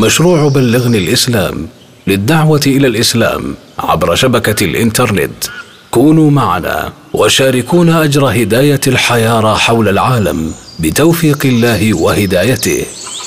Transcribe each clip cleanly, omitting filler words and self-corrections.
مشروع بلغني الإسلام للدعوة إلى الإسلام عبر شبكة الإنترنت. كونوا معنا وشاركونا أجر هداية الحياة حول العالم بتوفيق الله وهدايته.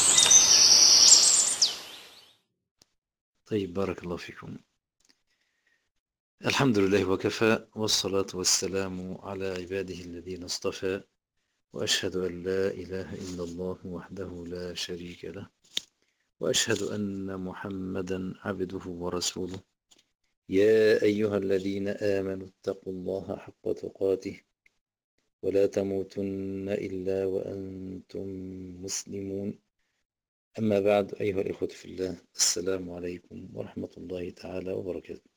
طيب، بارك الله فيكم. الحمد لله وكفى، والصلاة والسلام على عباده الذين اصطفى، وأشهد أن لا إله إلا الله وحده لا شريك له، وأشهد أن محمدا عبده ورسوله. يا أيها الذين آمنوا اتقوا الله حق تقاته ولا تموتن إلا وأنتم مسلمون. أما بعد، أيها الإخوة في الله، السلام عليكم ورحمة الله تعالى وبركاته.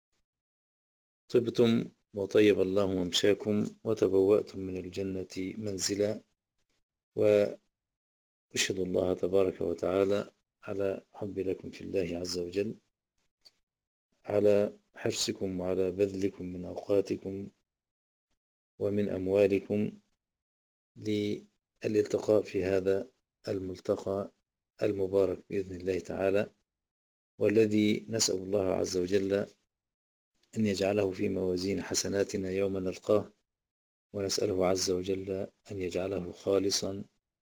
طبتم وطيب الله ممشاكم وتبوأتم من الجنة منزلا، وأشهد الله تبارك وتعالى على حب لكم في الله عز وجل، على حرصكم وعلى بذلكم من أوقاتكم ومن أموالكم للالتقاء في هذا الملتقى المبارك بإذن الله تعالى، والذي نسأل الله عز وجل أن يجعله في موازين حسناتنا يوم نلقاه، ونسأله عز وجل أن يجعله خالصا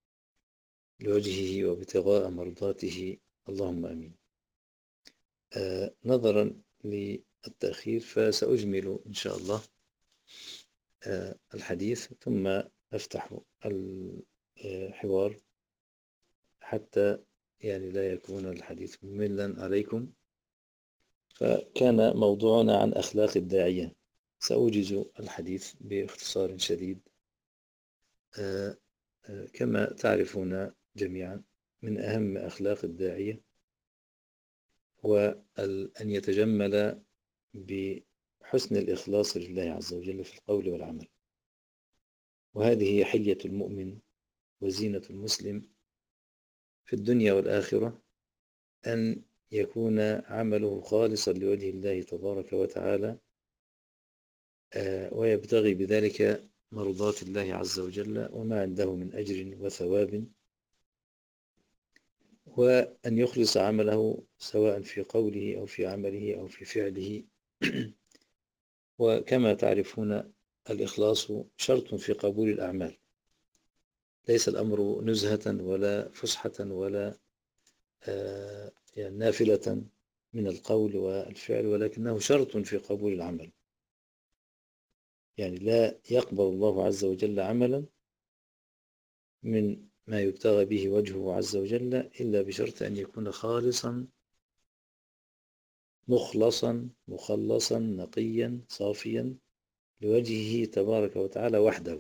لوجهه وابتغاء مرضاته، اللهم آمين. نظرا للتأخير فسأجمل إن شاء الله الحديث، ثم أفتح الحوار حتى لا يكون الحديث مملا عليكم. فكان موضوعنا عن أخلاق الداعية. سأوجز الحديث باختصار شديد. كما تعرفون جميعا، من أهم أخلاق الداعية هو أن يتجمل بحسن الإخلاص لله عز وجل في القول والعمل، وهذه هي حلية المؤمن وزينة المسلم في الدنيا والآخرة، أن يكون عمله خالصا لوجه الله تبارك وتعالى، ويبتغي بذلك مرضات الله عز وجل وما عنده من أجر وثواب، وأن يخلص عمله سواء في قوله أو في عمله أو في فعله. وكما تعرفون، الإخلاص شرط في قبول الأعمال، ليس الأمر نزهة ولا فسحة ولا نافلة من القول والفعل، ولكنه شرط في قبول العمل. لا يقبل الله عز وجل عملا من ما يبتغى به وجهه عز وجل إلا بشرط أن يكون خالصا مخلصا مخلصا نقيا صافيا لوجهه تبارك وتعالى وحده.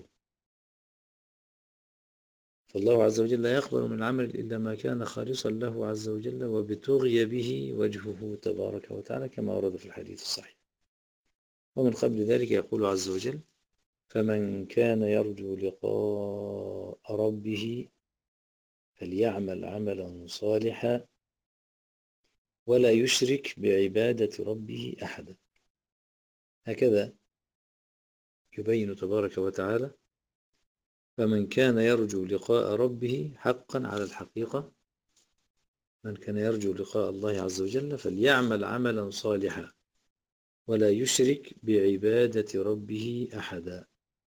فالله عز وجل لا يقبل من العمل إلا ما كان خالصا له عز وجل وابتغي به وجهه تبارك وتعالى، كما ورد في الحديث الصحيح. ومن قبل ذلك يقول عز وجل: فمن كان يرجو لقاء ربه فليعمل عملا صالحا ولا يشرك بعبادة ربه أحدا. هكذا يبين تبارك وتعالى: فمن كان يرجو لقاء ربه حقا على الحقيقة، من كان يرجو لقاء الله عز وجل فليعمل عملا صالحا ولا يشرك بعبادة ربه أحدا.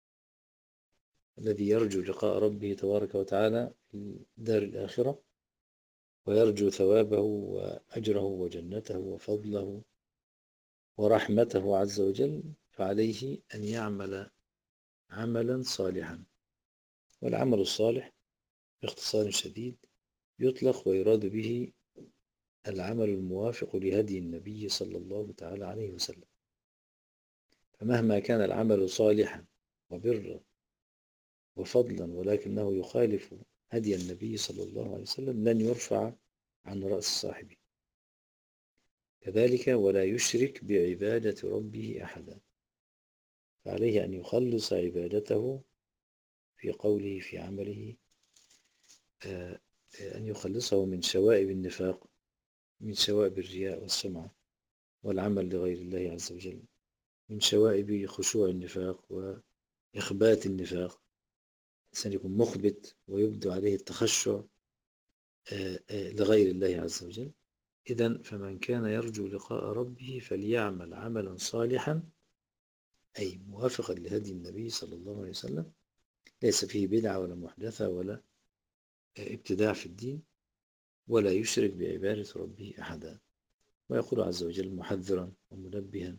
الذي يرجو لقاء ربه تبارك وتعالى في الدار الآخرة ويرجو ثوابه وأجره وجنته وفضله ورحمته عز وجل، فعليه أن يعمل عملا صالحا. والعمل الصالح باختصار شديد يطلق ويراد به العمل الموافق لهدي النبي صلى الله تعالى عليه وسلم. فمهما كان العمل صالحا وبرا وفضلا ولكنه يخالف هدي النبي صلى الله عليه وسلم لن يرفع عن رأس صاحبه. كذلك ولا يشرك بعبادة ربه أحدا، فعليه أن يخلص عبادته في قوله في عمله، أن يخلصه من شوائب النفاق، من شوائب الرياء والسمعة والعمل لغير الله عز وجل، من شوائب خشوع النفاق وإخبات النفاق. الإنسان يكون مخبت ويبدو عليه التخشع لغير الله عز وجل. إذن فمن كان يرجو لقاء ربه فليعمل عملا صالحا، أي موافقا لهدي النبي صلى الله عليه وسلم، ليس فيه بدعة ولا محدثة ولا ابتداع في الدين، ولا يشرك بعبادة ربه أحدا. ويقول عز وجل محذرا ومنبها: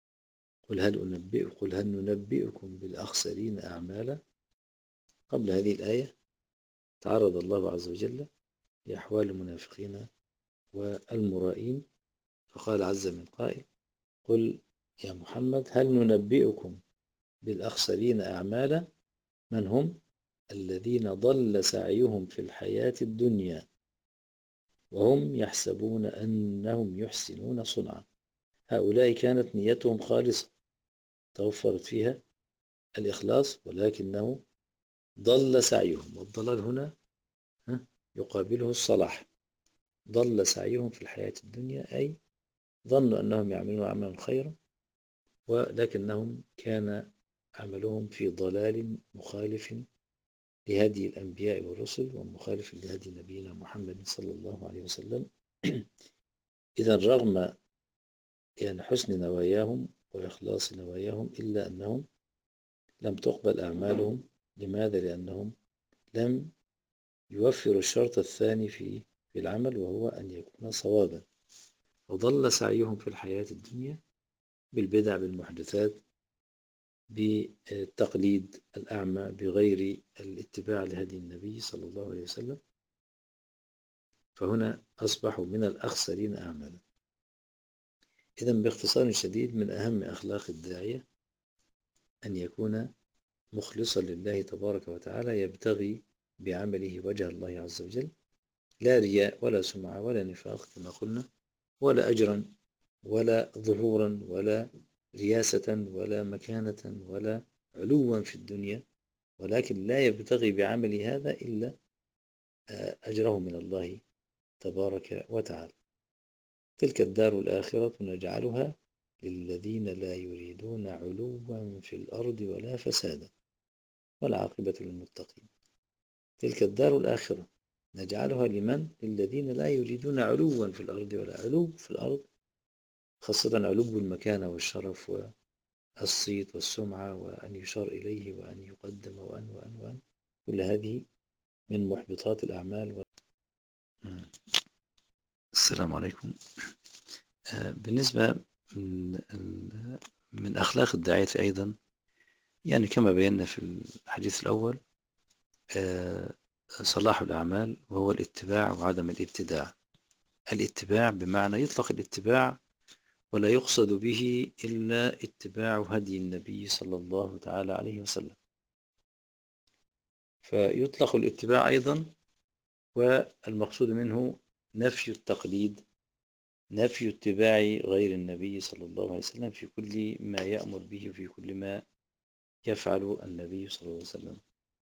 قل هل ننبئكم بالأخسرين أعمالا. قبل هذه الآية تعرض الله عز وجل لأحوال المنافقين والمرائين، فقال عز من قائل: قل يا محمد هل ننبئكم بالأخسرين أعمالا، من هم؟ الذين ضل سعيهم في الحياة الدنيا وهم يحسبون أنهم يحسنون صنعا. هؤلاء كانت نيتهم خالصة، توفرت فيها الإخلاص، ولكنه ضل سعيهم، والضلال هنا يقابله الصلاح. ضل سعيهم في الحياة الدنيا، أي ظنوا أنهم يعملون عملا خيرا، ولكنهم كان عملهم في ضلال مخالف لهدي الأنبياء والرسل، ومخالف لهدي نبينا محمد صلى الله عليه وسلم. إذا رغم حسن نواياهم وإخلاص نواياهم، إلا أنهم لم تقبل أعمالهم. لماذا؟ لأنهم لم يوفروا الشرط الثاني في العمل، وهو أن يكون صوابا. وضل سعيهم في الحياة الدنيا بالبدع، بالمحدثات، بالتقليد الأعمى، بغير الاتباع لهدي النبي صلى الله عليه وسلم، فهنا أصبحوا من الأخسرين أعمالا. إذن باختصار شديد، من أهم أخلاق الداعية أن يكون مخلصا لله تبارك وتعالى، يبتغي بعمله وجه الله عز وجل، لا رياء ولا سمعة ولا نفاق كما قلنا، ولا أجرا ولا ظهورا ولا رياسة ولا مكانة ولا علوا في الدنيا، ولكن لا يبتغي بعمل هذا إلا أجره من الله تبارك وتعالى. تلك الدار الآخرة نجعلها للذين لا يريدون علوا في الأرض ولا فسادا والعاقبة للمتقين. تلك الدار الآخرة نجعلها لمن؟ للذين لا يريدون علوا في الأرض، ولا علو في الأرض خاصة علو المكانة والشرف والصيت والسمعة، وأن يشار إليه وأن يقدم وأن كل هذه من محبطات الأعمال. السلام عليكم. بالنسبة من أخلاق الداعية أيضا، كما بينا في الحديث الأول، صلاح الأعمال، وهو الاتباع وعدم الابتداع. الاتباع بمعنى يطلق الاتباع ولا يقصد به إلا اتباع هدي النبي صلى الله تعالى عليه وسلم، فيطلق الاتباع أيضا، والمقصود منه نفي التقليد، نفي اتباع غير النبي صلى الله عليه وسلم في كل ما يأمر به وفي كل ما يفعل النبي صلى الله عليه وسلم.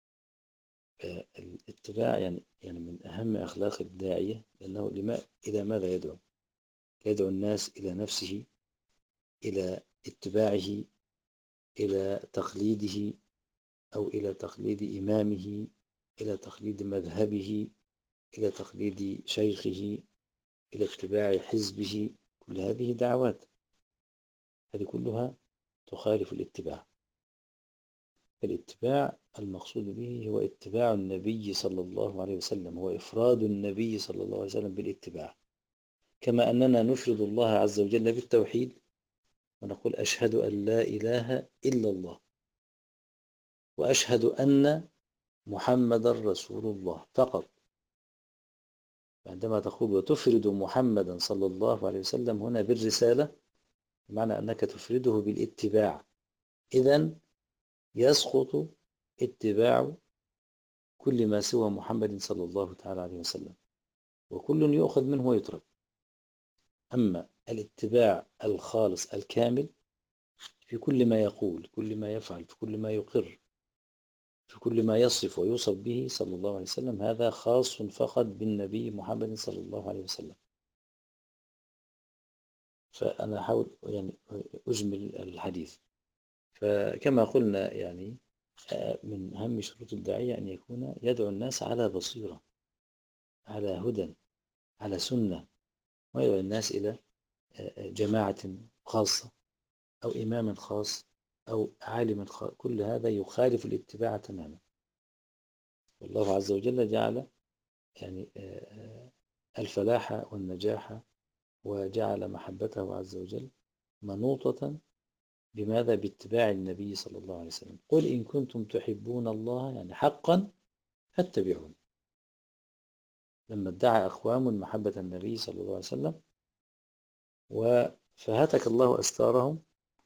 الاتباع من أهم أخلاق الداعية، لأنه إلى ماذا يدعو؟ يدعو الناس إلى نفسه، إلى اتباعه، إلى تقليده، أو إلى تقليد إمامه، إلى تقليد مذهبه، إلى تقليد شيخه، إلى اتباع حزبه. كل هذه دعوات، هذه كلها تخالف الاتباع. الاتباع المقصود به هو اتباع النبي صلى الله عليه وسلم، هو إفراد النبي صلى الله عليه وسلم بالاتباع، كما أننا نفرد الله عز وجل بالتوحيد ونقول أشهد أن لا إله إلا الله، وأشهد أن محمد رسول الله فقط. عندما تقول وتفرد محمدا صلى الله عليه وسلم هنا بالرسالة، بمعنى أنك تفرده بالاتباع، إذن يسقط اتباع كل ما سوى محمد صلى الله تعالى عليه وسلم، وكل يؤخذ منه ويترك. أما الاتباع الخالص الكامل في كل ما يقول، كل ما يفعل، في كل ما يقر، في كل ما يصف ويوصف به صلى الله عليه وسلم، هذا خاص فقط بالنبي محمد صلى الله عليه وسلم. فأنا أحاول أجمل الحديث. فكما قلنا من أهم شروط الداعية أن يكون يدعو الناس على بصيرة، على هدى، على سنة، ويدعو الناس إلى جماعة خاصة أو إمام خاص أو عالم خاص، كل هذا يخالف الاتباع تماما. والله عز وجل جعل يعني الفلاح والنجاح، وجعل محبته عز وجل منوطة بماذا؟ باتباع النبي صلى الله عليه وسلم. قل إن كنتم تحبون الله، يعني حقا، فاتبعون. لما ادعى أقوام محبة النبي صلى الله عليه وسلم فهتك الله أستارهم،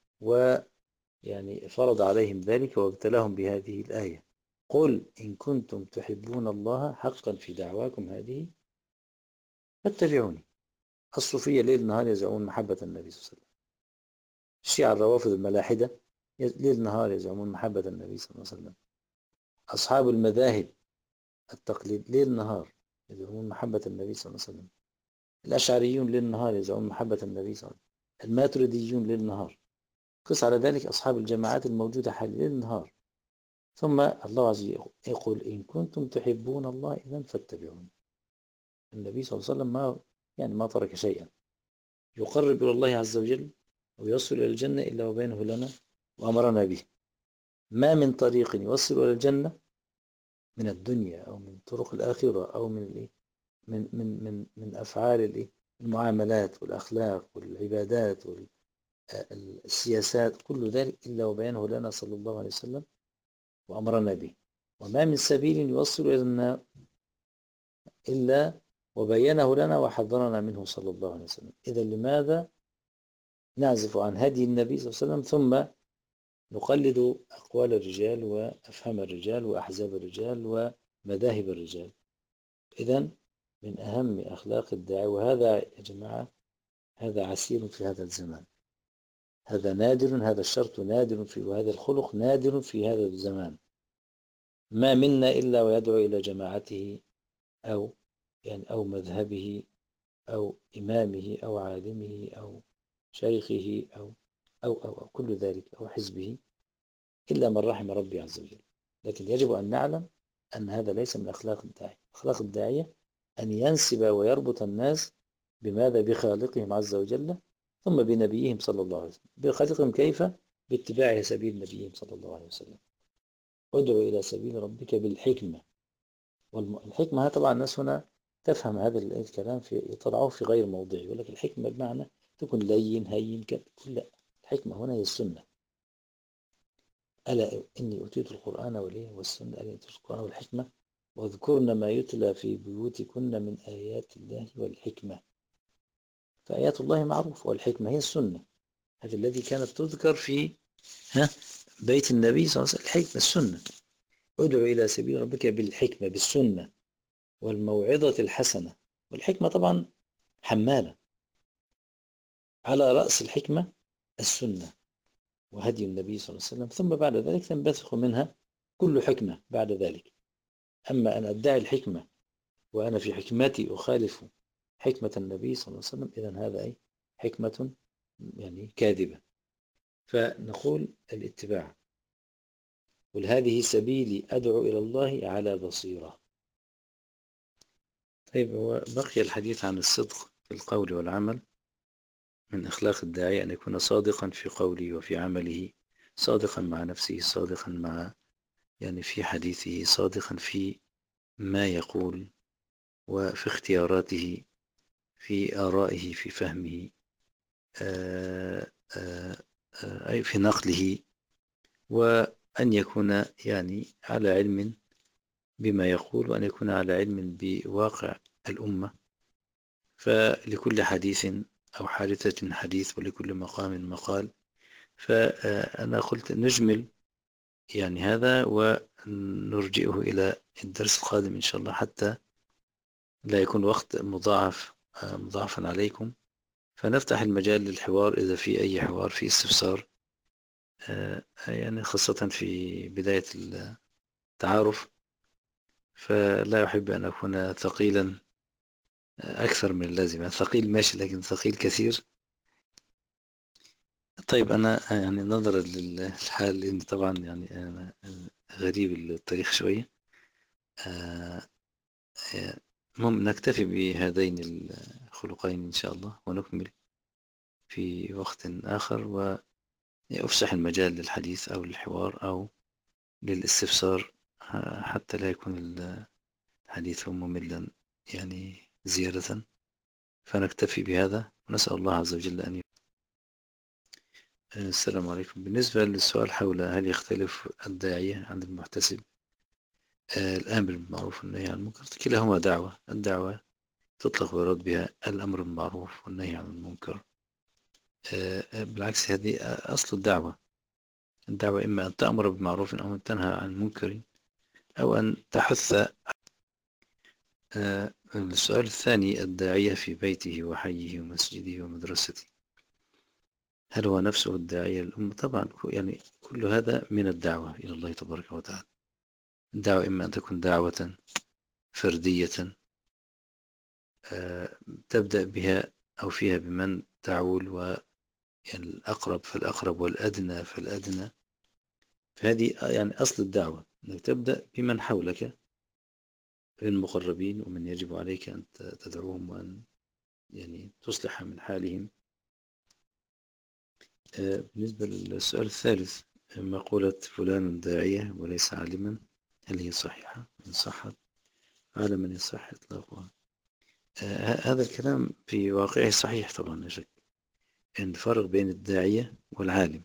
ويعني فرض عليهم ذلك وابتلاهم بهذه الآية: قل إن كنتم تحبون الله حقا في دعواكم هذه فاتبعوني. الصوفية ليل نهار يزعمون محبة النبي صلى الله عليه وسلم. الشيعة الروافض الملاحدة ليل نهار يزعمون محبة النبي صلى الله عليه وسلم. أصحاب المذاهب التقليد ليل نهار يزعمون محبة النبي صلى الله عليه وسلم. الأشعريون ليل نهار يزعمون محبة النبي صلى الله عليه وسلم. الماتريديون ليل نهار. قس على ذلك أصحاب الجماعات الموجودة حاليا ليل نهار. ثم الله عز وجل يقول: إن كنتم تحبون الله إذن فاتبعون. النبي صلى الله عليه وسلم ما ترك شيئا يقرب إلى الله عز وجل ويوصل إلى الجنة إلا وبينه لنا وأمرنا به. ما من طريق يوصل إلى الجنة من الدنيا أو من طرق الآخرة أو من الإيه؟ من أفعال الإيه؟ المعاملات والأخلاق والعبادات والسياسات، كل ذلك إلا وبينه لنا صلى الله عليه وسلم وأمرنا به. وما من سبيل يوصل إلى النار إلا وبينه لنا وحذرنا منه صلى الله عليه وسلم. إذا لماذا نعزف عن هدي النبي صلى الله عليه وسلم ثم نقلد أقوال الرجال وأفهام الرجال وأحزاب الرجال ومذاهب الرجال؟ إذن من أهم أخلاق الداعي، وهذا يا جماعة هذا عسير في هذا الزمان، هذا نادر، هذا الشرط نادر في، وهذا الخلق نادر في هذا الزمان. ما منا إلا ويدعو إلى جماعته أو مذهبه أو إمامه أو عالمه أو شيخه أو كل ذلك أو حزبه، إلا من رحم ربي عز وجل. لكن يجب أن نعلم أن هذا ليس من أخلاق الداعية. أخلاق الداعية أن ينسب ويربط الناس بماذا؟ بخالقهم عز وجل ثم بنبيهم صلى الله عليه وسلم. بخالقهم كيف؟ باتباع سبيل نبيهم صلى الله عليه وسلم. ادعو إلى سبيل ربك بالحكمة. والحكمة طبعا الناس هنا تفهم هذا الكلام يطلعوه في غير موضعه، يقول لك الحكمة بمعنى تكون لين هين كذا. لا، الحكمة هنا هي السنة. ألا إني أوتيت القرآن والسنة، ألا أوتيت القرآن والحكمة واذكرن ما يتلى في بيوتكن من آيات الله والحكمة. فآيات الله معروفة، والحكمة هي السنة. هذا الذي كانت تذكر في بيت النبي صلى الله عليه وسلم، الحكمة السنة. ادعو إلى سبيل ربك بالحكمة، بالسنة والموعظة الحسنة. والحكمة طبعا حمالة، على رأس الحكمة السنة وهدي النبي صلى الله عليه وسلم، ثم بعد ذلك تنبثق منها كل حكمة بعد ذلك. أما أن أدعي الحكمة وأنا في حكمتي أخالف حكمة النبي صلى الله عليه وسلم، إذن هذا حكمة يعني كاذبة. فنقول الاتباع. قل هذه سبيلي أدعو إلى الله على بصيرة. طيب، هو بقي الحديث عن الصدق في القول والعمل. من أخلاق الداعية أن يكون صادقا في قوله وفي عمله، صادقا مع نفسه، صادقا مع في حديثه، صادقا في ما يقول وفي اختياراته، في آرائه، في فهمه، أي في نقله، وأن يكون على علم بما يقول، وأن يكون على علم بواقع الأمة. فلكل حديث أو حادثة حديث، ولكل مقام مقال. فأنا قلت نجمل هذا ونرجئه إلى الدرس القادم إن شاء الله، حتى لا يكون وقت مضاعفا عليكم، فنفتح المجال للحوار إذا في أي حوار، في استفسار، خاصة في بداية التعارف. فلا أحب أن أكون ثقيلا أكثر من اللازم. ثقيل ماشي، لكن ثقيل كثير. طيب، أنا نظرا للحال، لأن طبعا أنا غريب التاريخ شوية، نكتفي بهذين الخلقين إن شاء الله، ونكمل في وقت آخر، ويفسح المجال للحديث أو للحوار أو للاستفسار، حتى لا يكون الحديث مملا يعني زيادة. فنكتفي بهذا، ونسأل الله عز وجل أن السلام عليكم. بالنسبة للسؤال حول هل يختلف الداعية عن المحتسب الآمر بالمعروف والنهي عن المنكر، كلاهما دعوة. الدعوة تطلق ويراد بها الأمر بالمعروف والنهي عن المنكر. بالعكس، هذه أصل الدعوة. الدعوة إما أن تأمر بالمعروف أو أن تنهى عن منكر أو أن تحث. السؤال الثاني: الداعية في بيته وحيه ومسجده ومدرسته، هل هو نفسه الداعية للأمة؟ طبعا، يعني كل هذا من الدعوة إلى الله تبارك وتعالى. الدعوة إما أن تكون دعوة فردية تبدأ بها أو فيها بمن تعول، و يعني الأقرب فالأقرب والأدنى فالأدنى. فهذه يعني أصل الدعوة، أنك تبدأ بمن حولك، المقربين، ومن يجب عليك أن تدعوهم وأن يعني تصلح من حالهم. بالنسبة للسؤال الثالث: مقولة فلان داعية وليس عالما، هل هي صحيحة؟ إن صحت على من يصح إطلاقها. هذا الكلام في واقعه صحيح طبعا، لا شك أن الفرق بين الداعية والعالم.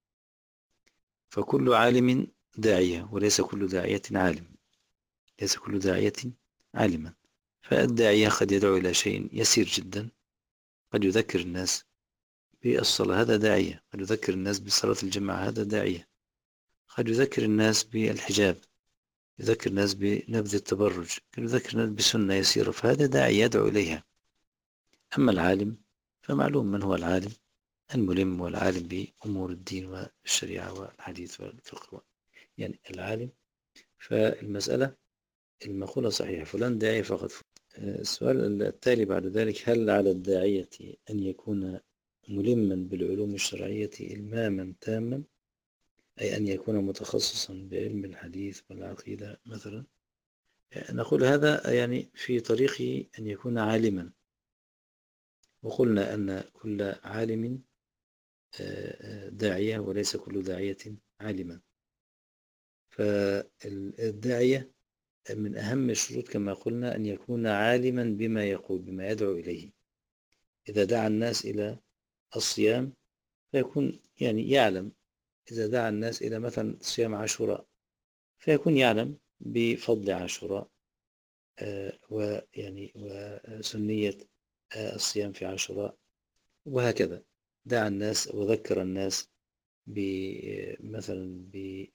فكل عالم داعية، وليس كل داعية عالم. ليس كل داعية عالما. فالداعية قد يدعو إلى شيء يسير جدا، قد يذكر الناس بالصلاة، هذا داعية. قد يذكر الناس بصلاة الجماعة، هذا داعية. قد يذكر الناس بالحجاب، يذكر الناس بنبذ التبرج، قد يذكر الناس بسنة يسيرة، فهذا داعي يدعو إليها. أما العالم فمعلوم من هو العالم: الملم والعالم بأمور الدين والشريعة والحديث والفقه، يعني العالم. فالمسألة المقولة صحيحة، فلان داعي فقط. السؤال التالي بعد ذلك: هل على الداعية أن يكون ملما بالعلوم الشرعية إلماما تاما، أي أن يكون متخصصا بعلم الحديث والعقيدة مثلا؟ نقول هذا يعني في طريقه أن يكون عالما، وقلنا أن كل عالم داعية وليس كل داعية عالما. فالداعية من أهم الشروط كما قلنا أن يكون عالما بما يقول، بما يدعو إليه. إذا دعا الناس إلى الصيام فيكون يعني يعلم. إذا دعا الناس إلى مثلا صيام عاشوراء فيكون يعلم بفضل عاشوراء، ويعني وسنية الصيام في عاشوراء، وهكذا. دعا الناس وذكر الناس مثلا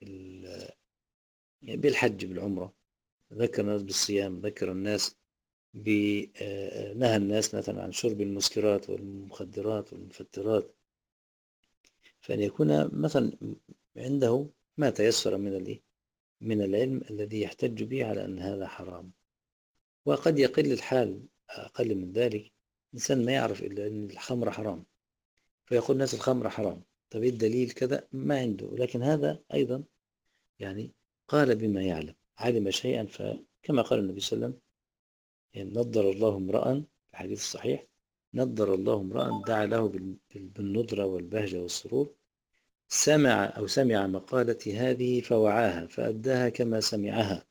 بالحج بالعمرة، ذكر الناس بالصيام، ذكر الناس نهى الناس مثلا عن شرب المسكرات والمخدرات والمفترات. فأن يكون مثلا عنده ما تيسر من العلم الذي يحتج به على أن هذا حرام. وقد يقل الحال، أقل من ذلك إنسان ما يعرف إلا أن الخمر حرام، فيقول الناس الخمر حرام، طب إيه الدليل كذا؟ ما عنده. لكن هذا أيضا يعني قال بما يعلم، علم شيئا. فكما قال النبي صلى الله عليه وسلم: يعني نضر الله امرأ، الحديث الصحيح: نضر الله امرأ دعا له بالنضرة والبهجة والسرور، سمع مقالتي هذه فوعاها فأداها كما سمعها،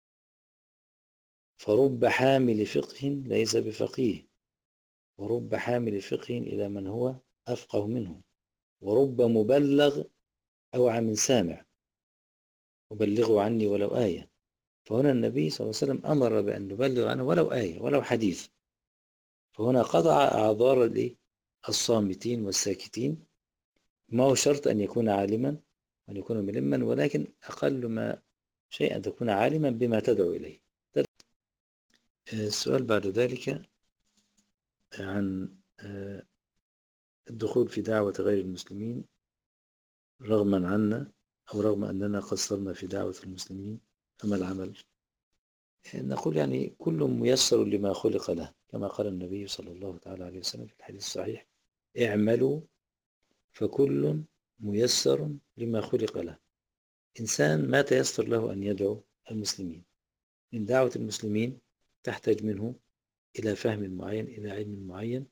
فرب حامل فقه ليس بفقيه، ورب حامل فقه إلى من هو أفقه منه، ورب مبلغ أوعى من سامع، وبلغوا عني ولو آية. فهنا النبي صلى الله عليه وسلم أمر بأن نبلغ عنه ولو آية ولو حديث. فهنا قطع أعذار الصامتين والساكتين. ما هو شرط أن يكون عالما وأن يكون ملما، ولكن أقل ما شيء أن تكون عالما بما تدعو إليه. السؤال بعد ذلك عن الدخول في دعوة غير المسلمين رغما عنا، أو رغم أننا قصرنا في دعوة المسلمين، فما العمل؟ نقول يعني كل ميسر لما خلق له، كما قال النبي صلى الله تعالى عليه وسلم في الحديث الصحيح: اعملوا فكل ميسر لما خلق له. إنسان ما تيسر له أن يدعو المسلمين، من دعوة المسلمين تحتاج منه إلى فهم معين، إلى علم معين،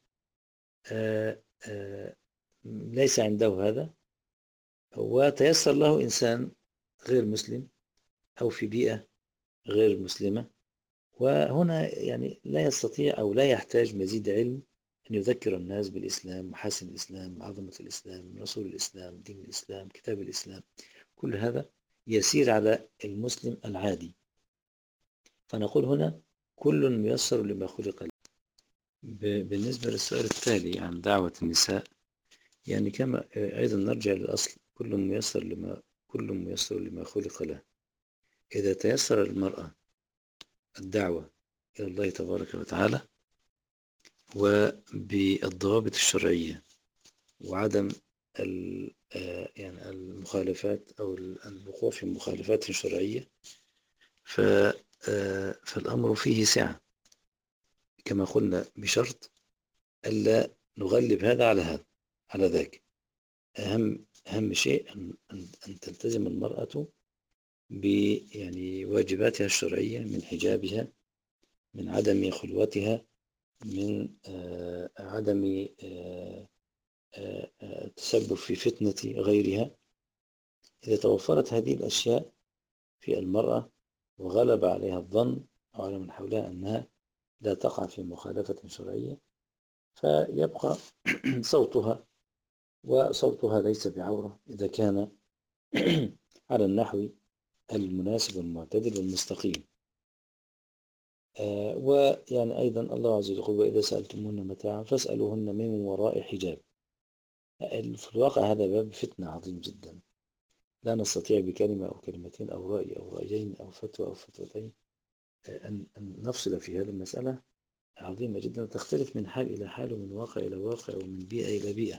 ليس عنده هذا، وتيسر له إنسان غير مسلم أو في بيئة غير مسلمة، وهنا يعني لا يستطيع أو لا يحتاج مزيد علم أن يذكر الناس بالإسلام، محاسن الإسلام، عظمة الإسلام، رسول الإسلام، دين الإسلام، كتاب الإسلام. كل هذا يسير على المسلم العادي. فنقول هنا كل ميسر لما خلق له. بالنسبة للسؤال التالي عن دعوة النساء، يعني كما أيضا نرجع للأصل، كل ميسر لما خلق له. إذا تيسر للمرأة الدعوة إلى الله تبارك وتعالى وبالضوابط الشرعية وعدم يعني المخالفات أو الوقوع في مخالفات شرعية، فالأمر فيه سعة كما قلنا، بشرط ألا نغلب هذا على هذا على ذاك. أهم شيء أن تلتزم المرأة يعني واجباتها الشرعية، من حجابها، من عدم خلوتها، من عدم التسبب في فتنة غيرها. إذا توفرت هذه الأشياء في المرأة وغلب عليها الظن أو على من حولها أنها لا تقع في مخالفة شرعية، فيبقى صوتها، وصوتها ليس بعورة إذا كان على النحو المناسب والمعتدل والمستقيم. ويعني أيضا الله عز وجل يقول: وإذا سألتموهن متاعا فاسألوهن من وراء حجاب. في الواقع هذا باب فتنة عظيم جدا، لا نستطيع بكلمة أو كلمتين أو رأي أو رأيين أو فتوى أو فتوتين أن نفصل في هذه المسألة عظيمة جدا، تختلف من حال إلى حال ومن واقع إلى واقع ومن بيئة إلى بيئة.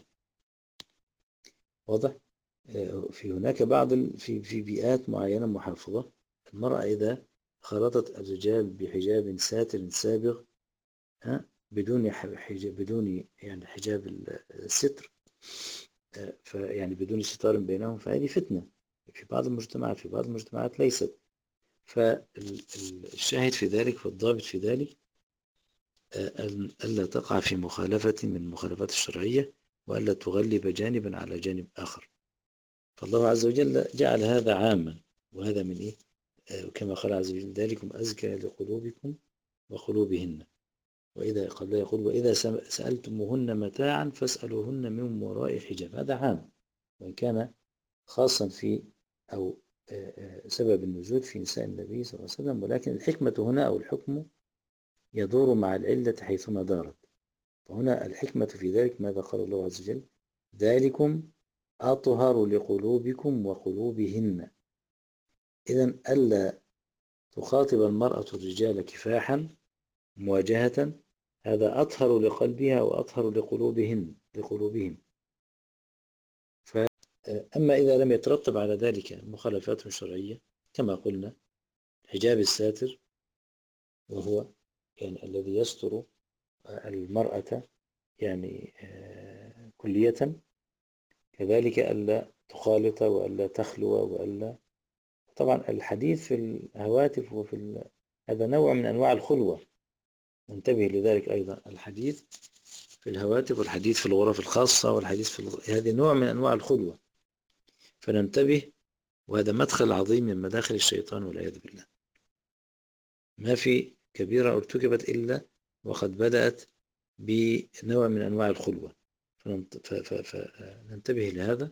واضح؟ في هناك بعض في بيئات معينة محافظة، المرأة إذا خلطت الرجال بحجاب ساتر سابغ بدون حجاب، بدون يعني حجاب الستر، فيعني بدون ستار بينهم، فهذه فتنة في بعض المجتمعات. في بعض المجتمعات ليست. فالشاهد في ذلك والضابط في ذلك ألا تقع في مخالفة من المخالفات الشرعية، وألا تغلب جانبا على جانب آخر. فالله عز وجل جعل هذا عاما، وهذا من إيه؟ كما قال عز وجل: ذلكم أزكى لقلوبكم وقلوبهن. وإذا قال يقول: وإذا سألتموهن متاعا فاسألوهن من وراء حجاب. هذا عام، وإن كان خاصا في أو سبب النزول في نساء النبي صلى الله عليه وسلم، ولكن الحكمة هنا أو الحكم يدور مع العلة حيثما دارت. فهنا الحكمة في ذلك ماذا قال الله عز وجل: ذلكم أطهر لقلوبكم وقلوبهن. إذن ألا تخاطب المرأة الرجال كفاحا مواجهة، هذا أطهر لقلبها وأطهر لقلوبهم. أما إذا لم يترتب على ذلك مخالفات شرعية كما قلنا، حجاب الساتر وهو يعني الذي يستر المرأة يعني كلية، كذلك ألا تخالط وألا تخلو وألا. طبعا الحديث في الهواتف هذا نوع من أنواع الخلوة، ننتبه لذلك أيضا. الحديث في الهواتف والحديث في الغرف الخاصة والحديث هذه نوع من أنواع الخلوة، فننتبه. وهذا مدخل عظيم من مداخل الشيطان والعياذ بالله. ما في كبيرة ارتكبت إلا وقد بدأت بنوع من أنواع الخلوة، فننتبه لهذا.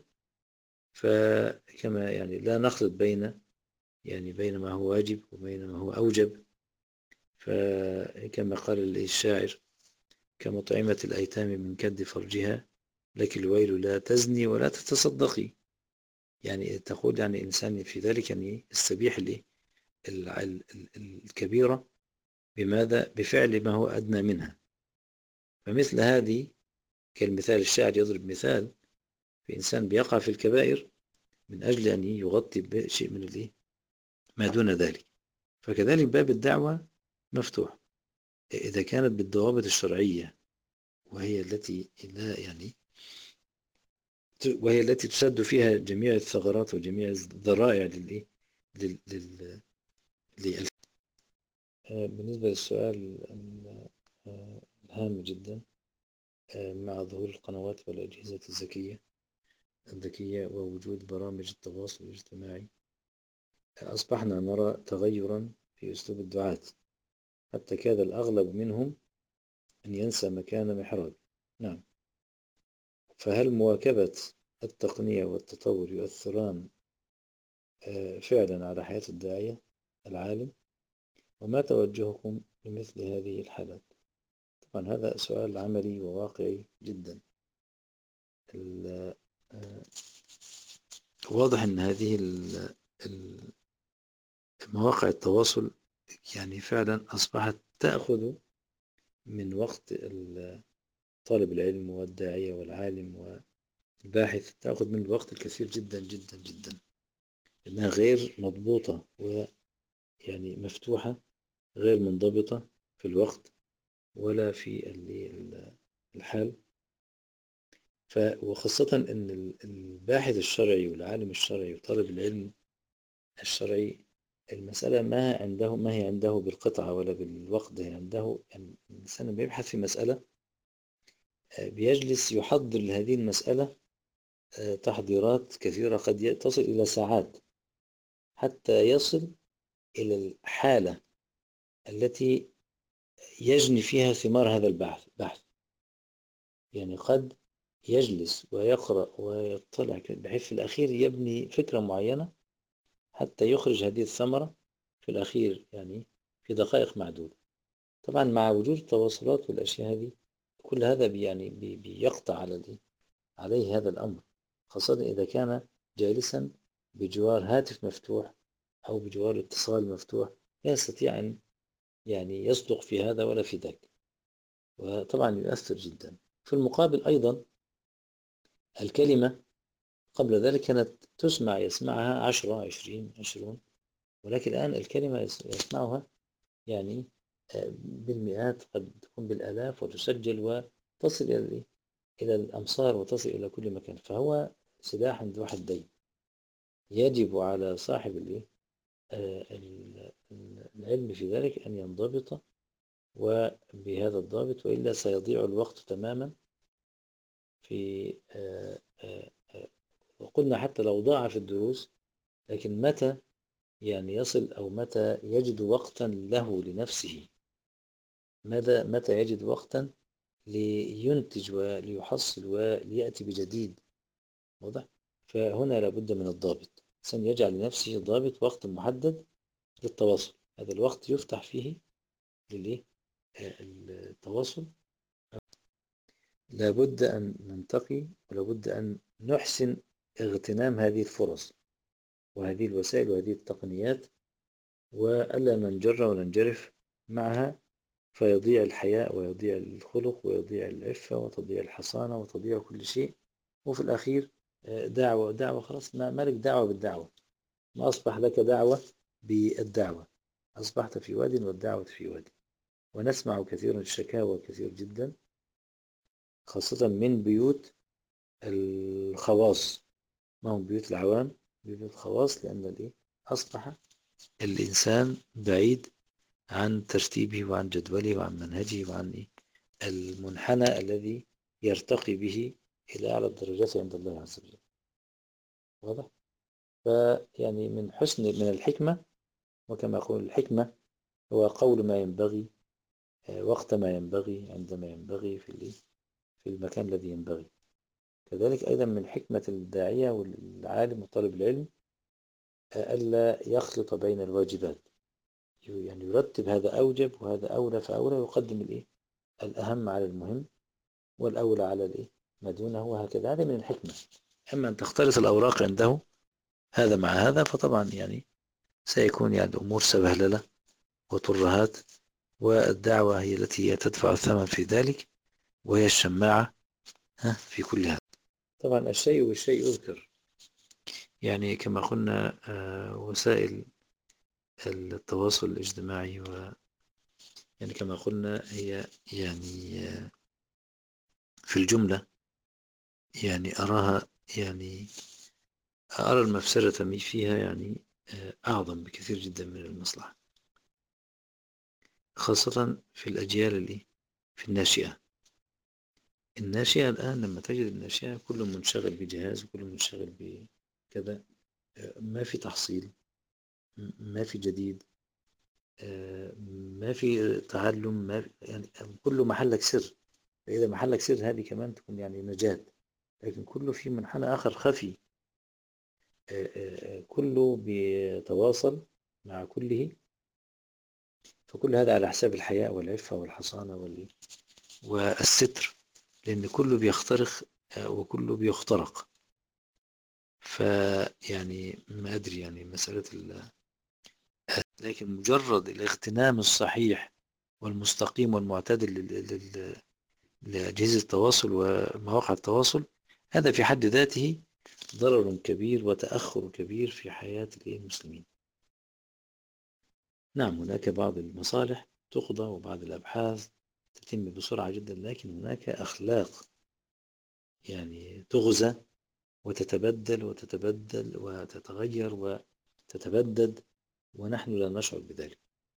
فكما يعني لا نخلط بين ما هو واجب وبين ما هو أوجب. فكما قال الشاعر: كمطعمة الأيتام من كد فرجها، لك الويل لا تزني ولا تتصدقي. يعني تقول يعني إنسان في ذلك يعني يستبيح الكبيرة بماذا؟ بفعل ما هو أدنى منها. فمثل هذه كالمثال، الشاعر يضرب مثال في إنسان بيقع في الكبائر من أجل أن يغطي بشيء من ما دون ذلك. فكذلك باب الدعوة مفتوح إذا كانت بالضوابط الشرعية، وهي التي لا يعني وهي التي تسد فيها جميع الثغرات وجميع الذرائع لل... لل... بالنسبة للسؤال هام جدا مع ظهور القنوات والأجهزة الذكية ووجود برامج التواصل الاجتماعي. أصبحنا نرى تغيرا في أسلوب الدعاة، حتى كاد الأغلب منهم أن ينسى مكان محراب. نعم. فهل مواكبة التقنية والتطور يؤثران فعلا على حياة الداعية العالم؟ وما توجهكم لمثل هذه الحالات؟ طبعا هذا سؤال عملي وواقعي جدا. واضح أن هذه مواقع التواصل يعني فعلا أصبحت تأخذ من وقت طالب العلم والداعية والعالم والباحث، تأخذ من الوقت الكثير جدا جدا جدا، إنها غير مضبوطة ويعني مفتوحة، غير منضبطة في الوقت ولا في الحال. وخاصة أن الباحث الشرعي والعالم الشرعي وطالب العلم الشرعي، المسألة ما هي عنده بالقطعة ولا بالوقت، هي عنده يعني الإنسان بيبحث في مسألة بيجلس يحضر لهذه المسألة تحضيرات كثيرة قد تصل إلى ساعات حتى يصل إلى الحالة التي يجني فيها ثمار هذا البحث. يعني قد يجلس ويقرأ ويطلع بحيث في الأخير يبني فكرة معينة حتى يخرج هذه الثمرة في الأخير، يعني في دقائق معدودة. طبعا مع وجود التواصلات والأشياء هذه، كل هذا يعني بيقطع عليه هذا الأمر، خاصة إذا كان جالسا بجوار هاتف مفتوح أو بجوار اتصال مفتوح، لا يستطيع أن يعني يصدق في هذا ولا في ذاك، وطبعا يؤثر جدا. في المقابل أيضا الكلمة قبل ذلك كانت يسمعها 10 20 ولكن الآن الكلمة يسمعها يعني بالمئات، قد تكون بالآلاف، وتسجل وتصل إلى الأمصار وتصل إلى كل مكان. فهو سلاح ذو حدين، يجب على صاحب العلم في ذلك أن ينضبط وبهذا الضابط، وإلا سيضيع الوقت تماما في وقلنا حتى لو ضاع في الدروس، لكن متى يعني يصل أو متى يجد وقتا له لنفسه، متى يجد وقتا لينتج وليحصل وليأتي بجديد. واضح؟ فهنا لابد من الضابط، الإنسان يجعل لنفسه ضابط وقت محدد للتواصل. هذا الوقت يفتح فيه التواصل. لابد أن ننتقي ولابد أن نحسن اغتنام هذه الفرص وهذه الوسائل وهذه التقنيات، وألا ننجر وننجرف معها فيضيع الحياء ويضيع الخلق ويضيع العفة وتضيع الحصانة وتضيع كل شيء. وفي الأخير دعوة خلاص، ما لك دعوة بالدعوة، ما أصبح لك دعوة بالدعوة، أصبحت في واد والدعوة في واد. ونسمع كثيرا الشكاوى كثير جدا، خاصة من بيوت الخواص، ما هم بيوت العوام، بيوت الخواص، لأن أصبح الإنسان بعيد عن ترتيبه وعن جدوله وعن منهجه وعن المنحنى الذي يرتقي به إلى أعلى الدرجات عند الله عز وجل. واضح؟ فيعني من الحكمة، وكما يقول الحكمة هو قول ما ينبغي وقت ما ينبغي عندما ينبغي في المكان الذي ينبغي. كذلك أيضا من حكمة الداعية والعالم وطالب العلم ألا يخلط بين الواجبات، يعني يرتب هذا أوجب وهذا أولى فأولى، ويقدم الأهم على المهم والأولى على ما دونه، وهكذا. هذا من الحكمة. أما أن تختلط الأوراق عنده هذا مع هذا، فطبعا يعني سيكون يعني الأمور سبهللة وترهات، والدعوة هي التي تدفع الثمن في ذلك، وهي الشماعة في كل هذا. طبعا الشيء بالشيء يذكر، يعني كما قلنا وسائل التواصل الاجتماعي يعني كما قلنا هي يعني في الجملة يعني أراها، يعني أرى المفسدة فيها يعني أعظم بكثير جدا من المصلحة، خاصة في الأجيال في الناشئة. الناشئة الآن لما تجد الناشئة كله منشغل بجهاز وكله منشغل بكذا، ما في تحصيل، ما في جديد، ما في تعلم، ما في يعني كله محلك سر. فإذا محلك سر هذه كمان تكون يعني نجاة. لكن كله في منحنى آخر خفي، كله بيتواصل مع كله، فكل هذا على حساب الحياء والعفة والحصانة والستر، لأن كله بيخترق وكله بيخترق. فيعني ما أدري يعني مسألة لكن مجرد الاغتنام الصحيح والمستقيم والمعتدل لأجهزة التواصل ومواقع التواصل، هذا في حد ذاته ضرر كبير وتأخر كبير في حياة المسلمين. نعم، هناك بعض المصالح تقضى وبعض الأبحاث تتم بسرعة جدا، لكن هناك أخلاق يعني تغزى وتتبدل وتتبدل وتتغير وتتبدد، ونحن لا نشعر بذلك.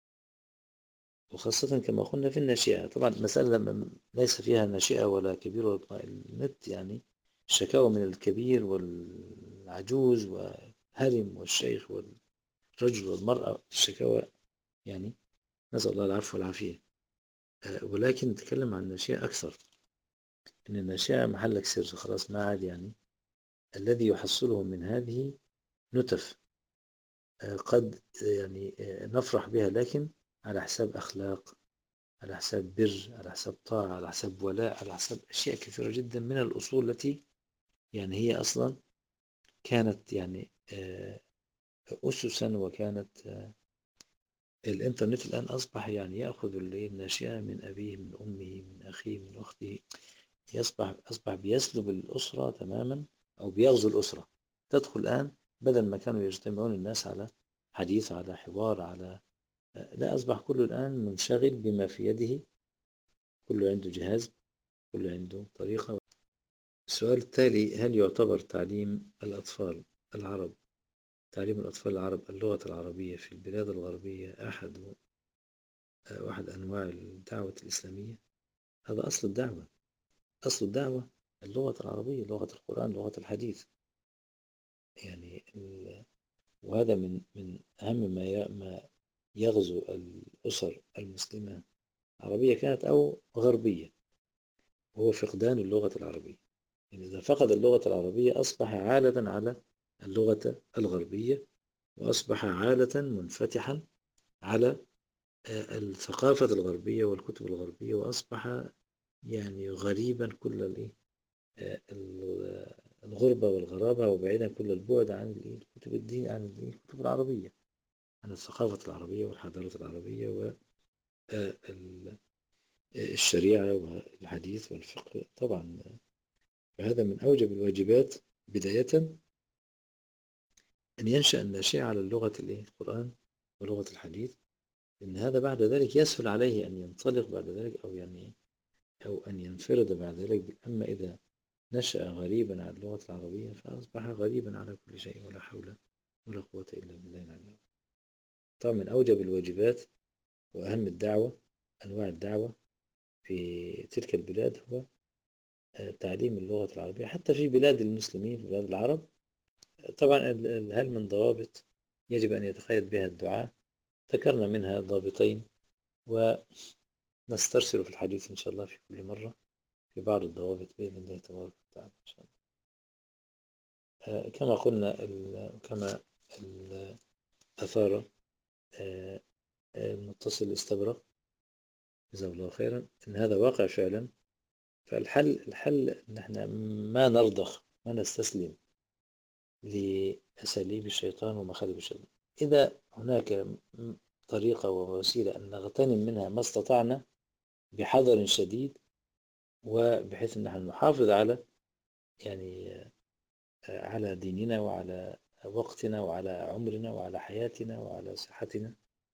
وخاصة كما قلنا في الناشئة. طبعا مسألة ليس فيها ناشئة ولا كبير، النت يعني الشكاوى من الكبير والعجوز والهرم والشيخ والرجل والمرأة، الشكاوى يعني نسأل الله العفو والعافية. ولكن نتكلم عن الناشئة أكثر، إن الناشئة محلك سر خلاص، ما عاد يعني الذي يحصله من هذه نتف قد يعني نفرح بها، لكن على حساب أخلاق، على حساب بر، على حساب طاعة، على حساب ولاء، على حساب أشياء كثيرة جدا من الأصول التي يعني هي أصلا كانت يعني أسسا، وكانت الإنترنت الآن أصبح يعني يأخذ الناشئة من أبيه، من أمه، من أخيه، من أخته، أصبح بيسلب الأسرة تماما، أو بيغزو الأسرة. تدخل الآن بدل ما كانوا يجتمعون الناس على حديث، على حوار، على لا، أصبح كله الآن منشغل بما في يده، كله عنده جهاز، كله عنده طريقة. السؤال التالي: هل يعتبر تعليم الأطفال العرب، تعليم الأطفال العرب اللغة العربية في البلاد الغربية أحد أنواع الدعوة الإسلامية؟ هذا أصل الدعوة. أصل الدعوة اللغة العربية، لغة القرآن، لغة الحديث يعني. وهذا من أهم ما يغزو الأسر المسلمة، عربية كانت أو غربية، هو فقدان اللغة العربية. يعني إذا فقد اللغة العربية أصبح عالة على اللغة الغربية، وأصبح عالة منفتحا على الثقافة الغربية والكتب الغربية، وأصبح يعني غريبا كل الغربة والغرابة، وبعيدا كل البعد عن كتب الدين، عن الكتب العربية، عن الثقافة العربية والحضارة العربية والشريعة والحديث والفقه. طبعا فهذا من أوجب الواجبات بداية، أن ينشأ الناشئ على اللغة القرآن ولغة الحديث، لأن هذا بعد ذلك يسهل عليه أن ينطلق بعد ذلك، أو يعني أو أن ينفرد بعد ذلك. أما إذا نشأ غريبا عن اللغة العربية فأصبح غريبا على كل شيء، ولا حول ولا قوة إلا بالله العلي. طبعا من أوجب الواجبات وأهم الدعوة، أنواع الدعوة في تلك البلاد، هو تعليم اللغة العربية حتى في بلاد المسلمين، في بلاد العرب. طبعا هل من ضوابط يجب أن يتقيد بها الدعاء؟ ذكرنا منها ضابطين، ونسترسل في الحديث إن شاء الله في كل مرة في بعض الضوابط بإذن الله تبارك وتعالى إن شاء الله. كما قلنا كما أثار المتصل الاستبرق جزاه الله خيرا، إن هذا واقع فعلا. فالحل إن احنا ما نرضخ، ما نستسلم لأساليب الشيطان ومخالب الشيطان. إذا هناك طريقة ووسيلة أن نغتنم منها ما استطعنا بحذر شديد، وبحيث أن نحن نحافظ على يعني على ديننا وعلى وقتنا وعلى عمرنا وعلى حياتنا وعلى صحتنا،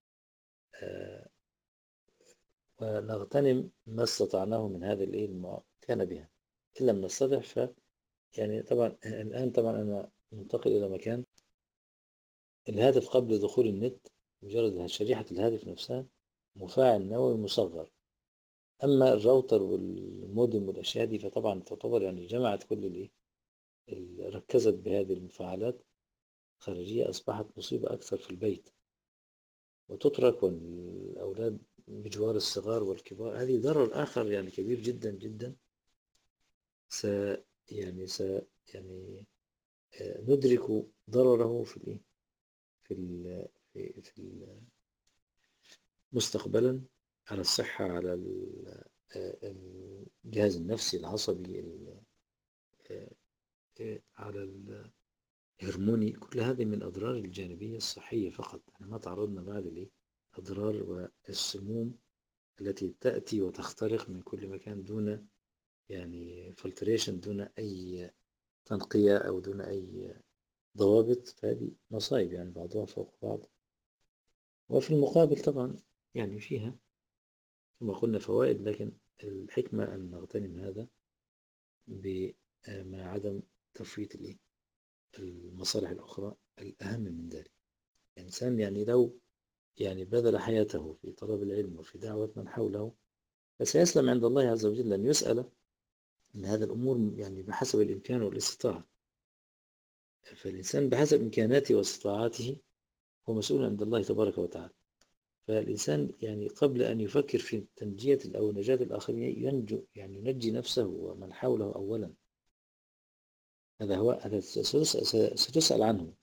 ونغتنم ما استطعناه من هذا ما كان بها. إن لم نستطع يعني طبعا الآن طبعا أنا منتقل إلى مكان الهاتف قبل دخول النت، مجرد شريحة الهاتف نفسها مفاعل نووي مصغر، أما الراوتر والمودم والأشياء دي فطبعا تعتبر يعني جمعت كل ركزت بهذه المفاعلات الخارجية، أصبحت مصيبة أكثر في البيت، وتترك والأولاد بجوار الصغار والكبار. هذه ضرر آخر يعني كبير جدا جدا. س يعني س يعني ندرك ضرره في الإيه؟ في ال في مستقبلا على الصحة، على الجهاز النفسي العصبي، على الهرموني. كل هذه من الأضرار الجانبية الصحية فقط. احنا ما تعرضنا بعد لأضرار والسموم التي تأتي وتخترق من كل مكان دون يعني فلتريشن، دون أي تنقية أو دون أي ضوابط. فهذه مصايب يعني بعضها فوق بعض. وفي المقابل طبعا يعني فيها كما قلنا فوائد، لكن الحكمة أن نغتنم هذا مع عدم تفويت المصالح الأخرى الأهم من ذلك. الإنسان يعني لو يعني بذل حياته في طلب العلم وفي دعوة من حوله، فسيسلم عند الله عز وجل أن يسأل من هذا الأمور يعني بحسب الإمكان والاستطاعة. فالإنسان بحسب إمكاناته واستطاعاته هو مسؤول عند الله تبارك وتعالى. فالإنسان يعني قبل أن يفكر في تنجية أو نجاة الآخرين ينجو يعني ينجي نفسه ومن حوله أولا. هذا ستسأل عنه